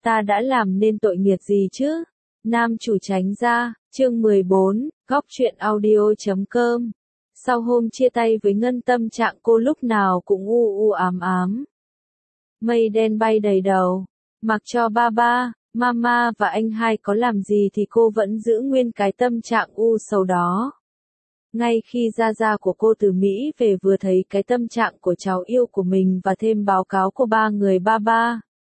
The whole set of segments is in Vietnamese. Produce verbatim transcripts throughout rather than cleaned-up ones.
ta đã làm nên tội nghiệt gì chứ? Nam chủ tránh ra, chương mười bốn, góc truyện audio chấm com. Sau hôm chia tay với Ngân, tâm trạng cô lúc nào cũng u u ám ám. Mây đen bay đầy đầu, mặc cho ba ba, mama và anh hai có làm gì thì cô vẫn giữ nguyên cái tâm trạng u sầu đó. Ngay khi gia gia của cô từ Mỹ về vừa thấy cái tâm trạng của cháu yêu của mình và thêm báo cáo của ba người ba ba,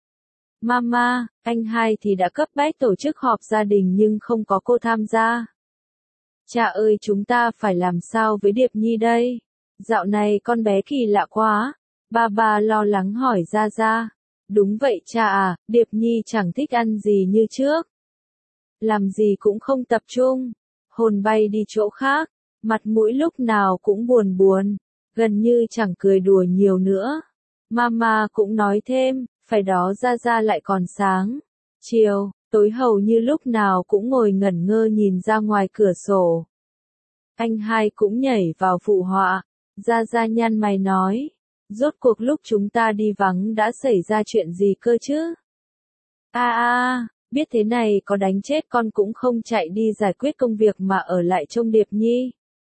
mama, anh hai thì đã cấp bách tổ chức họp gia đình nhưng không có cô tham gia. Cha ơi, chúng ta phải làm sao với Điệp Nhi đây? Dạo này con bé kỳ lạ quá. Ba ba lo lắng hỏi gia gia. Đúng vậy cha à, Điệp Nhi chẳng thích ăn gì như trước. Làm gì cũng không tập trung. Hồn bay đi chỗ khác. Mặt mũi lúc nào cũng buồn buồn. Gần như chẳng cười đùa nhiều nữa. Mama cũng nói thêm, phải đó gia gia lại còn sáng. Chiều, tối hầu như lúc nào cũng ngồi ngẩn ngơ nhìn ra ngoài cửa sổ. Anh hai cũng nhảy vào phụ họa. Gia gia nhăn mày nói. Rốt cuộc lúc chúng ta đi vắng đã xảy ra chuyện gì cơ chứ? A a, biết thế này có đánh chết con cũng không chạy đi giải quyết công việc mà ở lại trông Điệp Nhi.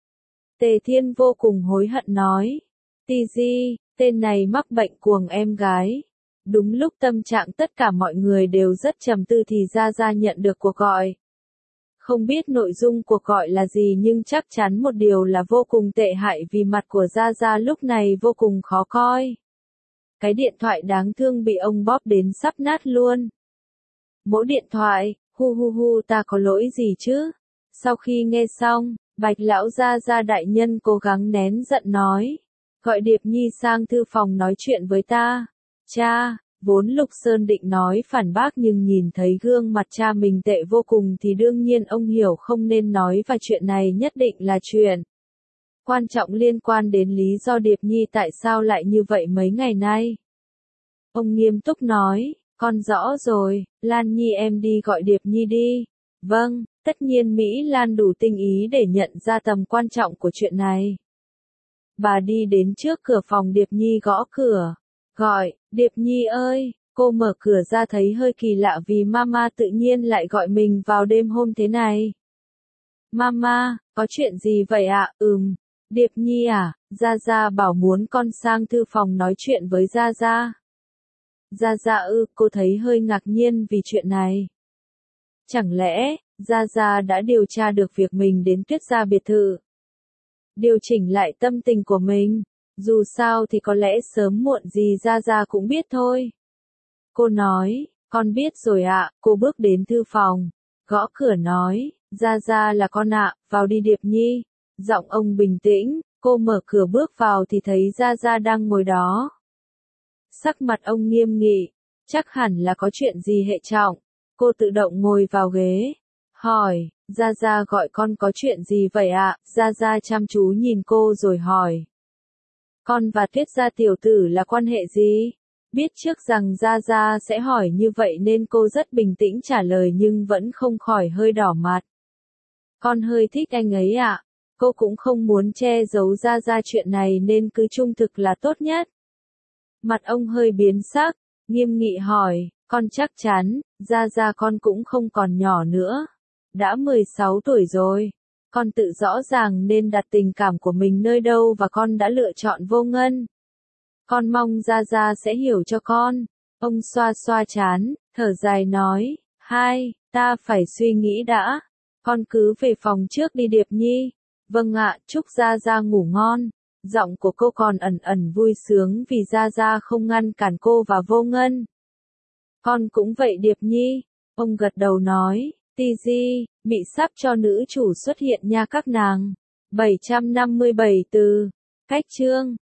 Tề Thiên vô cùng hối hận nói. Tì di, tên này mắc bệnh cuồng em gái. Đúng lúc tâm trạng tất cả mọi người đều rất trầm tư thì Gia Gia nhận được cuộc gọi. Không biết nội dung cuộc gọi là gì nhưng chắc chắn một điều là vô cùng tệ hại vì mặt của Gia Gia lúc này vô cùng khó coi. Cái điện thoại đáng thương bị ông bóp đến sắp nát luôn. Mỗ điện thoại, hu hu hu, ta có lỗi gì chứ? Sau khi nghe xong, Bạch lão Gia Gia đại nhân cố gắng nén giận nói. Gọi Điệp Nhi sang thư phòng nói chuyện với ta. Cha, vốn Lục Sơn định nói phản bác nhưng nhìn thấy gương mặt cha mình tệ vô cùng thì đương nhiên ông hiểu không nên nói, và chuyện này nhất định là chuyện quan trọng liên quan đến lý do Điệp Nhi tại sao lại như vậy mấy ngày nay. Ông nghiêm túc nói, con rõ rồi, Lan Nhi em đi gọi Điệp Nhi đi. Vâng, tất nhiên Mỹ Lan đủ tinh ý để nhận ra tầm quan trọng của chuyện này. Bà đi đến trước cửa phòng Điệp Nhi gõ cửa. Gọi, Điệp Nhi ơi, cô mở cửa ra thấy hơi kỳ lạ vì mama tự nhiên lại gọi mình vào đêm hôm thế này. Mama, có chuyện gì vậy ạ? Ừm, Điệp Nhi à, Gia Gia bảo muốn con sang thư phòng nói chuyện với Gia Gia. Gia Gia ư, cô thấy hơi ngạc nhiên vì chuyện này. Chẳng lẽ, Gia Gia đã điều tra được việc mình đến Tuyết Gia biệt thự? Điều chỉnh lại tâm tình của mình. Dù sao thì có lẽ sớm muộn gì Gia Gia cũng biết thôi. Cô nói, con biết rồi ạ. Cô bước đến thư phòng, gõ cửa nói, Gia Gia là con ạ, vào đi Điệp Nhi. Giọng ông bình tĩnh, cô mở cửa bước vào thì thấy Gia Gia đang ngồi đó. Sắc mặt ông nghiêm nghị, chắc hẳn là có chuyện gì hệ trọng. Cô tự động ngồi vào ghế, hỏi, Gia Gia gọi con có chuyện gì vậy ạ? Gia Gia chăm chú nhìn cô rồi hỏi. Con và Tuyết Gia tiểu tử là quan hệ gì? Biết trước rằng Gia Gia sẽ hỏi như vậy nên cô rất bình tĩnh trả lời nhưng vẫn không khỏi hơi đỏ mặt. Con hơi thích anh ấy ạ. Cô cũng không muốn che giấu Gia Gia chuyện này nên cứ trung thực là tốt nhất. Mặt ông hơi biến sắc, nghiêm nghị hỏi, con chắc chắn, Gia Gia con cũng không còn nhỏ nữa. Đã mười sáu tuổi rồi. Con tự rõ ràng nên đặt tình cảm của mình nơi đâu và con đã lựa chọn Vô Ngân. Con mong Gia Gia sẽ hiểu cho con. Ông xoa xoa trán, thở dài nói, hai, ta phải suy nghĩ đã. Con cứ về phòng trước đi Điệp Nhi. Vâng ạ, chúc Gia Gia ngủ ngon. Giọng của cô còn ẩn ẩn vui sướng vì Gia Gia không ngăn cản cô và Vô Ngân. Con cũng vậy Điệp Nhi. Ông gật đầu nói. Tì di, mị sắp cho nữ chủ xuất hiện nha các nàng. bảy trăm năm mươi bảy từ. Cách chương.